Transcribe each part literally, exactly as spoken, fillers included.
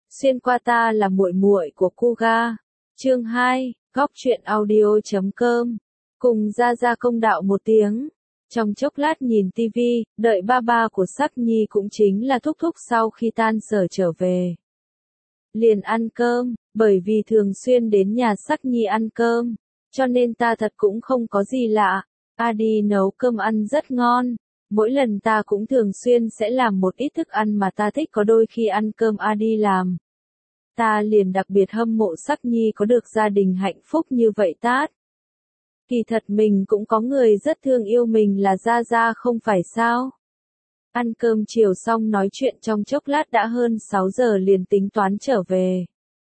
Xuyên qua ta là muội muội của Kuga. Chương hai, góc truyện audio chấm com. Cùng ra ra công đạo một tiếng. Trong chốc lát nhìn tivi, đợi ba ba của Sắc Nhi cũng chính là thúc thúc sau khi tan sở trở về. Liền ăn cơm, bởi vì thường xuyên đến nhà Sắc Nhi ăn cơm, cho nên ta thật cũng không có gì lạ. Adi nấu cơm ăn rất ngon. Mỗi lần ta cũng thường xuyên sẽ làm một ít thức ăn mà ta thích, có đôi khi ăn cơm Adi làm. Ta liền đặc biệt hâm mộ Sắc Nhi có được gia đình hạnh phúc như vậy tát. Kỳ thật mình cũng có người rất thương yêu mình là Gia Gia không phải sao. Ăn cơm chiều xong nói chuyện trong chốc lát đã hơn sáu giờ liền tính toán trở về.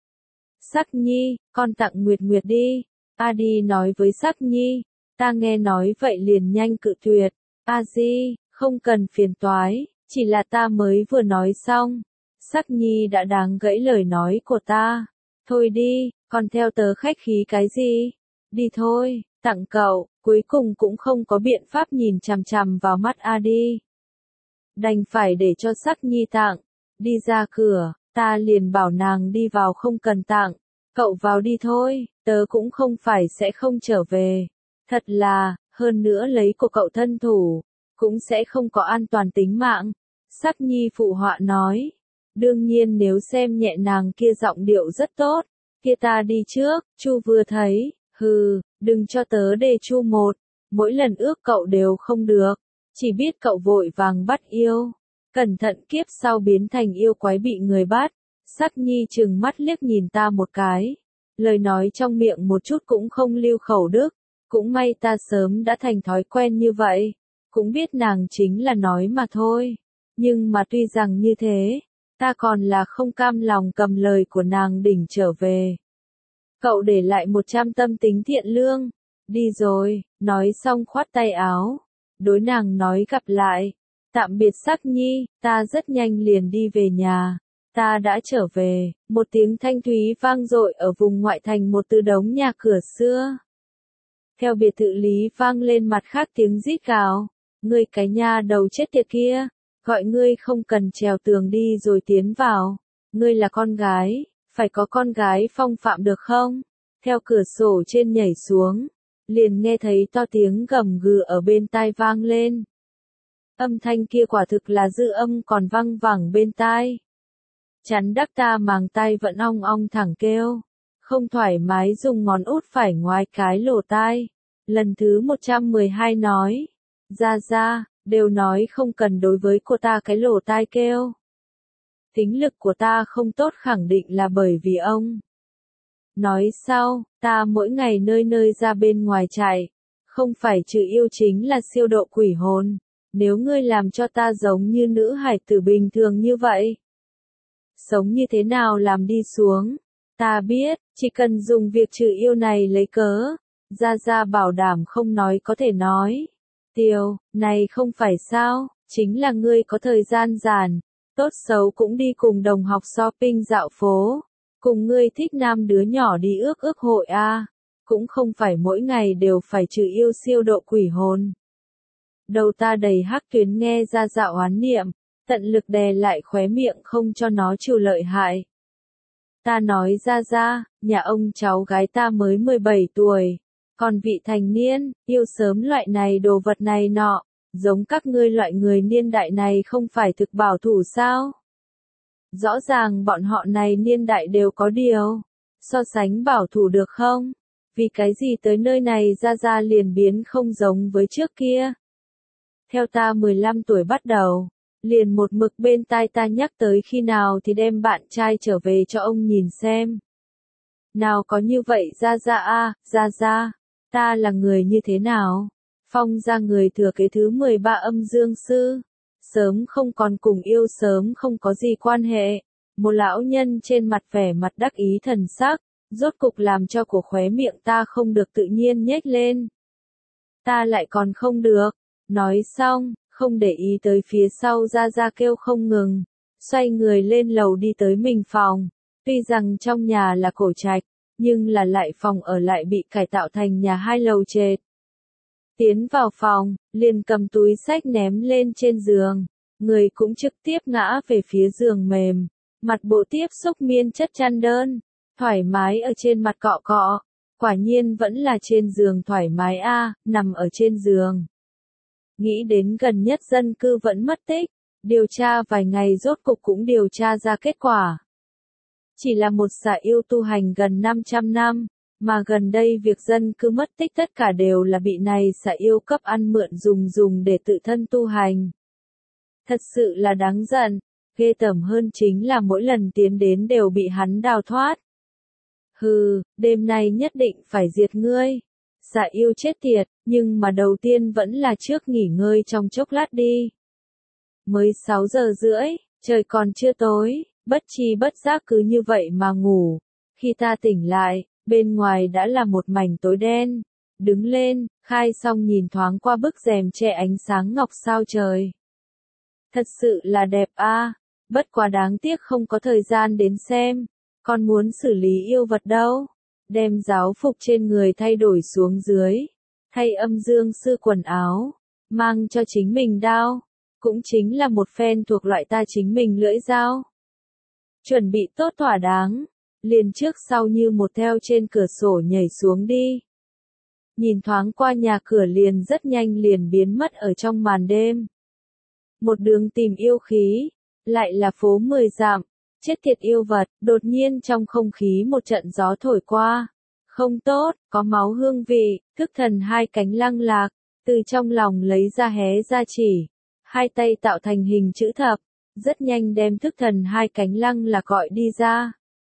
Sắc Nhi, con tặng Nguyệt Nguyệt đi. Adi nói với Sắc Nhi. Ta nghe nói vậy liền nhanh cự tuyệt. A Di, không cần phiền toái, chỉ là ta mới vừa nói xong. Sắc Nhi đã đáng gãy lời nói của ta. Thôi đi, còn theo tớ khách khí cái gì? Đi thôi, tặng cậu, cuối cùng cũng không có biện pháp nhìn chằm chằm vào mắt Adi. Đành phải để cho Sắc Nhi tặng. Đi ra cửa, ta liền bảo nàng đi vào không cần tặng. Cậu vào đi thôi, tớ cũng không phải sẽ không trở về. Thật là, hơn nữa lấy của cậu thân thủ, cũng sẽ không có an toàn tính mạng. Sắc Nhi phụ họa nói. Đương nhiên nếu xem nhẹ nàng kia giọng điệu rất tốt, kia ta đi trước. Chu vừa thấy, hừ, đừng cho tớ đề Chu một, mỗi lần ước cậu đều không được, chỉ biết cậu vội vàng bắt yêu, cẩn thận kiếp sau biến thành yêu quái bị người bắt. Sắc Nhi trừng mắt liếc nhìn ta một cái, lời nói trong miệng một chút cũng không lưu khẩu đức, cũng may ta sớm đã thành thói quen như vậy, cũng biết nàng chính là nói mà thôi, nhưng mà tuy rằng như thế, ta còn là không cam lòng cầm lời của nàng đỉnh trở về. Cậu để lại một trăm tâm tính thiện lương. Đi rồi, nói xong khoát tay áo. Đối nàng nói gặp lại. Tạm biệt Sắc Nhi, ta rất nhanh liền đi về nhà. Ta đã trở về, một tiếng thanh thúy vang dội ở vùng ngoại thành một từ đống nhà cửa xưa. Theo biệt thự lý vang lên mặt khác tiếng rít gào. Ngươi cái nha đầu chết tiệt kia. Gọi ngươi không cần trèo tường đi rồi tiến vào. Ngươi là con gái, phải có con gái phong phạm được không? Theo cửa sổ trên nhảy xuống, liền nghe thấy to tiếng gầm gừ ở bên tai vang lên. Âm thanh kia quả thực là dư âm còn văng vẳng bên tai. Chắn đắc ta màng tai vẫn ong ong thẳng kêu. Không thoải mái dùng ngón út phải ngoái cái lỗ tai. Lần thứ một trăm mười hai nói. Ra ra. Đều nói không cần đối với cô ta cái lỗ tai kêu. Tính lực của ta không tốt khẳng định là bởi vì ông. Nói sau, ta mỗi ngày nơi nơi ra bên ngoài chạy. Không phải trừ yêu chính là siêu độ quỷ hồn. Nếu ngươi làm cho ta giống như nữ hải tử bình thường như vậy. Sống như thế nào làm đi xuống. Ta biết, chỉ cần dùng việc trừ yêu này lấy cớ. Ra ra bảo đảm không nói có thể nói. Tiêu, này không phải sao, chính là ngươi có thời gian rảnh, tốt xấu cũng đi cùng đồng học shopping dạo phố, cùng ngươi thích nam đứa nhỏ đi ước ước hội a, cũng không phải mỗi ngày đều phải trừ yêu siêu độ quỷ hồn. Đầu ta đầy hắc tuyến nghe ra dạo oán niệm, tận lực đè lại khóe miệng không cho nó chịu lợi hại. Ta nói ra ra, nhà ông cháu gái ta mới mười bảy tuổi. Còn vị thành niên, yêu sớm loại này đồ vật này nọ, giống các ngươi loại người niên đại này không phải thực bảo thủ sao? Rõ ràng bọn họ này niên đại đều có điều, so sánh bảo thủ được không? Vì cái gì tới nơi này ra ra liền biến không giống với trước kia? Theo ta mười lăm tuổi bắt đầu, liền một mực bên tai ta nhắc tới khi nào thì đem bạn trai trở về cho ông nhìn xem. Nào có như vậy ra ra a, ra ra. Ta là người như thế nào? Phong ra người thừa kế thứ mười ba âm dương sư. Sớm không còn cùng yêu sớm không có gì quan hệ. Một lão nhân trên mặt vẻ mặt đắc ý thần sắc, rốt cục làm cho của khóe miệng ta không được tự nhiên nhếch lên. Ta lại còn không được. Nói xong, không để ý tới phía sau ra ra kêu không ngừng. Xoay người lên lầu đi tới mình phòng. Tuy rằng trong nhà là cổ trạch, nhưng là lại phòng ở lại bị cải tạo thành nhà hai lầu trệt. Tiến vào phòng, liền cầm túi xách ném lên trên giường, người cũng trực tiếp ngã về phía giường mềm, Mặt bộ tiếp xúc miên chất chăn đơn, thoải mái ở trên mặt cọ cọ, quả nhiên vẫn là trên giường thoải mái a, nằm ở trên giường. Nghĩ đến gần nhất dân cư vẫn mất tích, điều tra vài ngày rốt cục cũng điều tra ra kết quả. Chỉ là một xà yêu tu hành gần năm trăm năm, mà gần đây việc dân cư mất tích tất cả đều là bị này xà yêu cấp ăn mượn dùng dùng để tự thân tu hành. Thật sự là đáng giận, ghê tởm hơn chính là mỗi lần tiến đến đều bị hắn đào thoát. Hừ, đêm nay nhất định phải diệt ngươi. Xà yêu chết tiệt, nhưng mà đầu tiên vẫn là trước nghỉ ngơi trong chốc lát đi. Mới sáu giờ rưỡi, trời còn chưa tối, bất chi bất giác cứ như vậy mà ngủ. Khi ta tỉnh lại, bên ngoài đã là một mảnh tối đen. Đứng lên, khai xong nhìn thoáng qua bức rèm che ánh sáng ngọc sao trời. Thật sự là đẹp a, bất quá đáng tiếc không có thời gian đến xem. Còn muốn xử lý yêu vật đâu. Đem giáo phục trên người thay đổi xuống dưới. Thay âm dương sư quần áo. Mang cho chính mình đao. Cũng chính là một phen thuộc loại ta chính mình lưỡi dao. Chuẩn bị tốt thỏa đáng. Liền trước sau như một theo trên cửa sổ nhảy xuống đi. Nhìn thoáng qua nhà cửa liền rất nhanh liền biến mất ở trong màn đêm. Một đường tìm yêu khí. Lại là phố mười dặm. Chết tiệt yêu vật, đột nhiên trong không khí một trận gió thổi qua. Không tốt, có máu hương vị, thức thần hai cánh lăng lạc, từ trong lòng lấy ra hé ra chỉ. Hai tay tạo thành hình chữ thập, rất nhanh đem thức thần hai cánh lăng lạc gọi đi ra.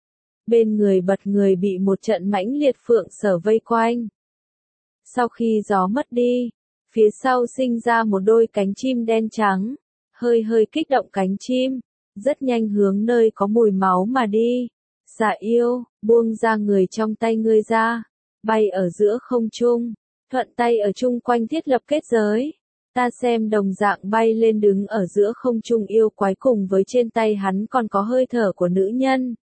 Bên người bật người bị một trận mãnh liệt phượng sở vây quanh. Sau khi gió mất đi, phía sau sinh ra một đôi cánh chim đen trắng, hơi hơi kích động cánh chim. Rất nhanh hướng nơi có mùi máu mà đi. Xà yêu, buông ra người trong tay ngươi ra. Bay ở giữa không trung. Thuận tay ở chung quanh thiết lập kết giới. Ta xem đồng dạng bay lên đứng ở giữa không trung yêu quái cùng với trên tay hắn còn có hơi thở của nữ nhân.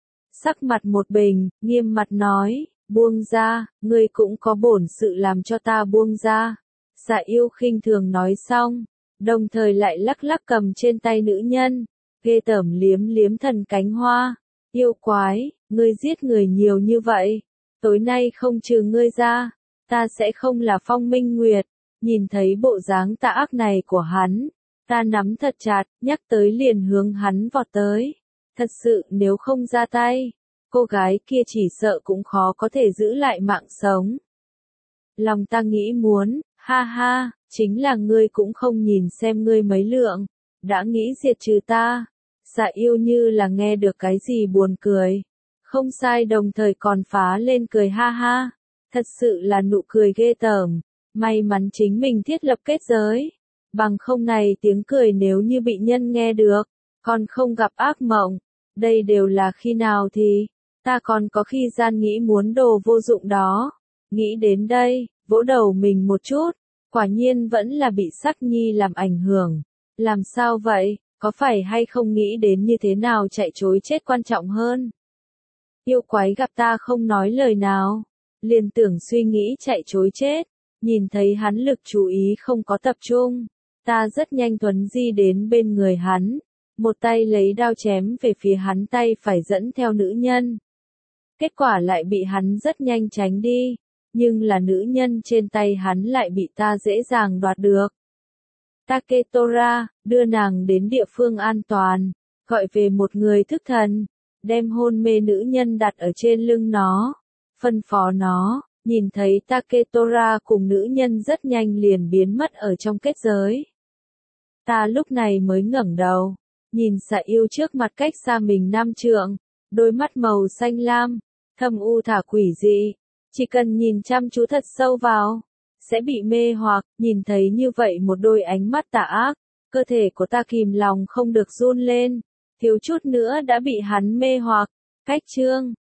Sắc mặt một bình, nghiêm mặt nói, buông ra, ngươi cũng có bổn sự làm cho ta buông ra. Xà yêu khinh thường nói xong, đồng thời lại lắc lắc cầm trên tay nữ nhân. Ghê tởm liếm liếm thần cánh hoa. Yêu quái, ngươi giết người nhiều như vậy. Tối nay không trừ ngươi ra, ta sẽ không là Phong Minh Nguyệt. Nhìn thấy bộ dáng tà ác này của hắn, ta nắm thật chặt, nhắc tới liền hướng hắn vọt tới. Thật sự nếu không ra tay, cô gái kia chỉ sợ cũng khó có thể giữ lại mạng sống. Lòng ta nghĩ muốn, ha ha, chính là ngươi cũng không nhìn xem ngươi mấy lượng, đã nghĩ diệt trừ ta. Xà yêu như là nghe được cái gì buồn cười. Không sai, đồng thời còn phá lên cười ha ha. Thật sự là nụ cười ghê tởm. May mắn chính mình thiết lập kết giới. Bằng không này tiếng cười nếu như bị nhân nghe được, còn không gặp ác mộng. Đây đều là khi nào thì, ta còn có khi gian nghĩ muốn đồ vô dụng đó. Nghĩ đến đây, vỗ đầu mình một chút. Quả nhiên vẫn là bị sắc nhi làm ảnh hưởng. Làm sao vậy? Có phải hay không nghĩ đến như thế nào chạy trối chết quan trọng hơn? Yêu quái gặp ta không nói lời nào, liền tưởng suy nghĩ chạy trối chết, nhìn thấy hắn lực chú ý không có tập trung, ta rất nhanh thuấn di đến bên người hắn, một tay lấy đao chém về phía hắn tay phải dẫn theo nữ nhân. Kết quả lại bị hắn rất nhanh tránh đi, nhưng là nữ nhân trên tay hắn lại bị ta dễ dàng đoạt được. Taketora, đưa nàng đến địa phương an toàn, gọi về một người thức thần, đem hôn mê nữ nhân đặt ở trên lưng nó, phân phó nó, nhìn thấy Taketora cùng nữ nhân rất nhanh liền biến mất ở trong kết giới. Ta lúc này mới ngẩng đầu, nhìn xà yêu trước mặt cách xa mình năm trượng, đôi mắt màu xanh lam, thâm u thả quỷ dị, chỉ cần nhìn chăm chú thật sâu vào, sẽ bị mê hoặc. Nhìn thấy như vậy một đôi ánh mắt tà ác, cơ thể của ta kìm lòng không được run lên, thiếu chút nữa đã bị hắn mê hoặc. Cách chương